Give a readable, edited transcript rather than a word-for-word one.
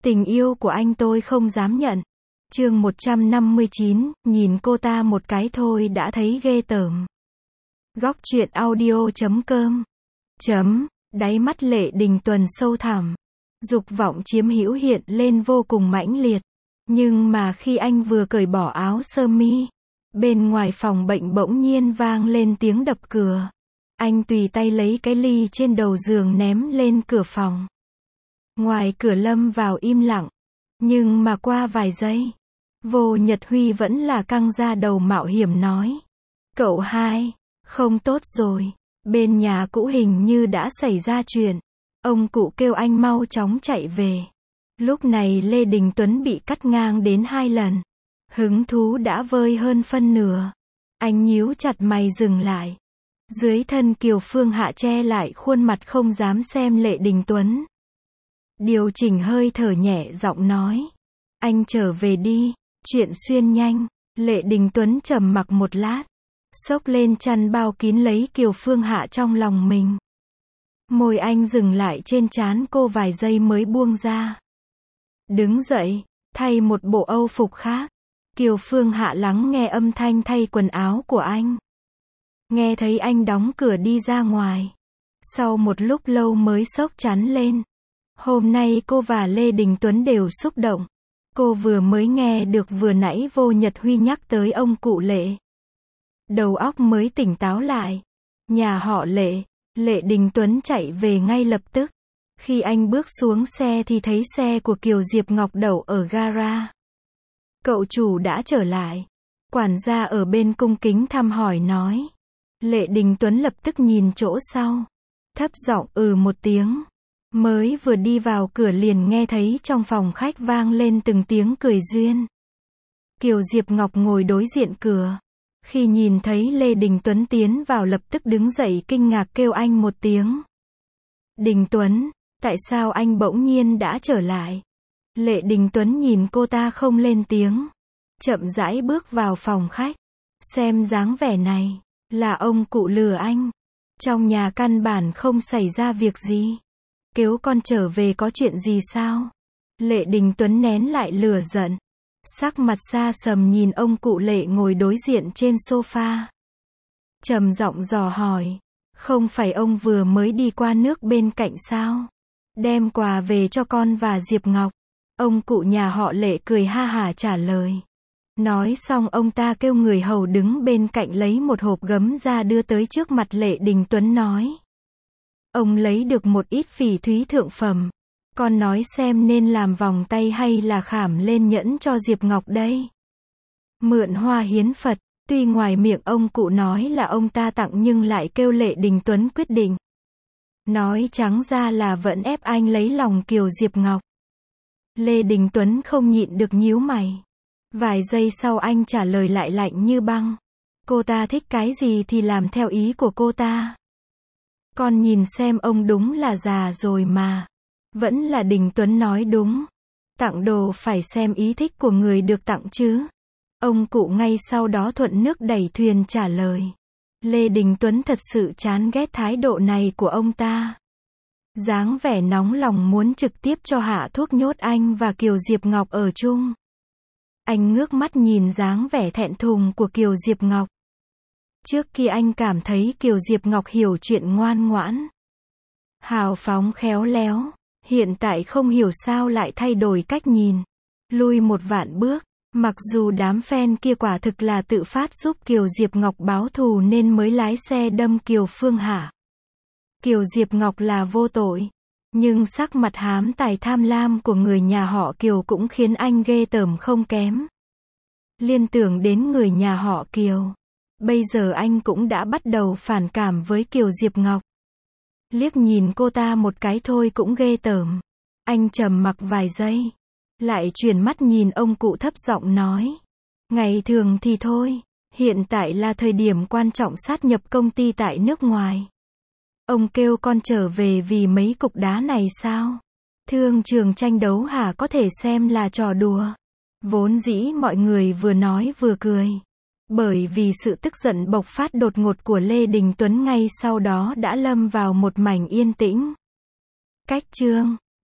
Tình yêu của anh tôi không dám nhận. Chương 159, nhìn cô ta một cái thôi đã thấy ghê tởm. Góc truyện audio.com. Đáy mắt Lệ Đình Tuần sâu thẳm. Dục vọng chiếm hữu hiện lên vô cùng mãnh liệt. Nhưng mà khi anh vừa cởi bỏ áo sơ mi, bên ngoài phòng bệnh bỗng nhiên vang lên tiếng đập cửa. Anh tùy tay lấy cái ly trên đầu giường ném lên cửa phòng. Ngoài cửa lâm vào im lặng. Nhưng mà qua vài giây, Vô Nhật Huy vẫn là căng ra đầu mạo hiểm nói. Cậu hai, không tốt rồi. Bên nhà cũ hình như đã xảy ra chuyện. Ông cụ kêu anh mau chóng chạy về. Lúc này Lê Đình Tuấn bị cắt ngang đến 2 lần. Hứng thú đã vơi hơn phân nửa. Anh nhíu chặt mày dừng lại. Dưới thân Kiều Phương Hạ che lại khuôn mặt không dám xem Lệ Đình Tuấn. Điều chỉnh hơi thở nhẹ giọng nói. Anh trở về đi, chuyện xuyên nhanh. Lệ Đình Tuấn trầm mặc một lát. Xốc lên chăn bao kín lấy Kiều Phương Hạ trong lòng mình. Môi anh dừng lại trên trán cô vài giây mới buông ra. Đứng dậy, thay một bộ âu phục khác. Kiều Phương Hạ lắng nghe âm thanh thay quần áo của anh. Nghe thấy anh đóng cửa đi ra ngoài. Sau một lúc lâu mới xốc chắn lên. Hôm nay cô và Lê Đình Tuấn đều xúc động. Cô vừa mới nghe được vừa nãy Vô Nhật Huy nhắc tới ông cụ Lệ. Đầu óc mới tỉnh táo lại. Nhà họ Lệ, Lệ Đình Tuấn chạy về ngay lập tức. Khi anh bước xuống xe thì thấy xe của Kiều Diệp Ngọc đậu ở gara. Cậu chủ đã trở lại. Quản gia ở bên cung kính thăm hỏi nói. Lệ Đình Tuấn lập tức nhìn chỗ sau. Thấp giọng một tiếng. Mới vừa đi vào cửa liền nghe thấy trong phòng khách vang lên từng tiếng cười duyên. Kiều Diệp Ngọc ngồi đối diện cửa. Khi nhìn thấy Lê Đình Tuấn tiến vào lập tức đứng dậy kinh ngạc kêu anh một tiếng. Đình Tuấn, tại sao anh bỗng nhiên đã trở lại? Lệ Đình Tuấn nhìn cô ta không lên tiếng. Chậm rãi bước vào phòng khách. Xem dáng vẻ này, là ông cụ lừa anh. Trong nhà căn bản không xảy ra việc gì. Kêu con trở về có chuyện gì sao? Lệ Đình Tuấn nén lại lửa giận. Sắc mặt xa sầm nhìn ông cụ Lệ ngồi đối diện trên sofa. Trầm giọng dò hỏi. Không phải ông vừa mới đi qua nước bên cạnh sao? Đem quà về cho con và Diệp Ngọc. Ông cụ nhà họ Lệ cười ha hả trả lời. Nói xong ông ta kêu người hầu đứng bên cạnh lấy một hộp gấm ra đưa tới trước mặt Lệ Đình Tuấn nói. Ông lấy được một ít phỉ thúy thượng phẩm. Con nói xem nên làm vòng tay hay là khảm lên nhẫn cho Diệp Ngọc đây. Mượn hoa hiến Phật, tuy ngoài miệng ông cụ nói là ông ta tặng nhưng lại kêu Lệ Đình Tuấn quyết định. Nói trắng ra là vẫn ép anh lấy lòng Kiều Diệp Ngọc. Lê Đình Tuấn không nhịn được nhíu mày. Vài giây sau anh trả lời lại lạnh như băng. Cô ta thích cái gì thì làm theo ý của cô ta. Con nhìn xem ông đúng là già rồi mà. Vẫn là Đình Tuấn nói đúng. Tặng đồ phải xem ý thích của người được tặng chứ. Ông cụ ngay sau đó thuận nước đẩy thuyền trả lời. Lê Đình Tuấn thật sự chán ghét thái độ này của ông ta. Dáng vẻ nóng lòng muốn trực tiếp cho hạ thuốc nhốt anh và Kiều Diệp Ngọc ở chung. Anh ngước mắt nhìn dáng vẻ thẹn thùng của Kiều Diệp Ngọc. Trước khi anh cảm thấy Kiều Diệp Ngọc hiểu chuyện ngoan ngoãn, hào phóng khéo léo. Hiện tại không hiểu sao lại thay đổi cách nhìn. Lui một vạn bước. Mặc dù đám fan kia quả thực là tự phát giúp Kiều Diệp Ngọc báo thù nên mới lái xe đâm Kiều Phương Hạ. Kiều Diệp Ngọc là vô tội. Nhưng sắc mặt hám tài tham lam của người nhà họ Kiều cũng khiến anh ghê tởm không kém. Liên tưởng đến người nhà họ Kiều. Bây giờ anh cũng đã bắt đầu phản cảm với Kiều Diệp Ngọc. Liếc nhìn cô ta một cái thôi cũng ghê tởm. Anh trầm mặc vài giây. Lại chuyển mắt nhìn ông cụ thấp giọng nói. Ngày thường thì thôi. Hiện tại là thời điểm quan trọng sát nhập công ty tại nước ngoài. Ông kêu con trở về vì mấy cục đá này sao? Thương trường tranh đấu hả có thể xem là trò đùa. Vốn dĩ mọi người vừa nói vừa cười. Bởi vì sự tức giận bộc phát đột ngột của Lê Đình Tuấn ngay sau đó đã lâm vào một mảnh yên tĩnh. Cách chương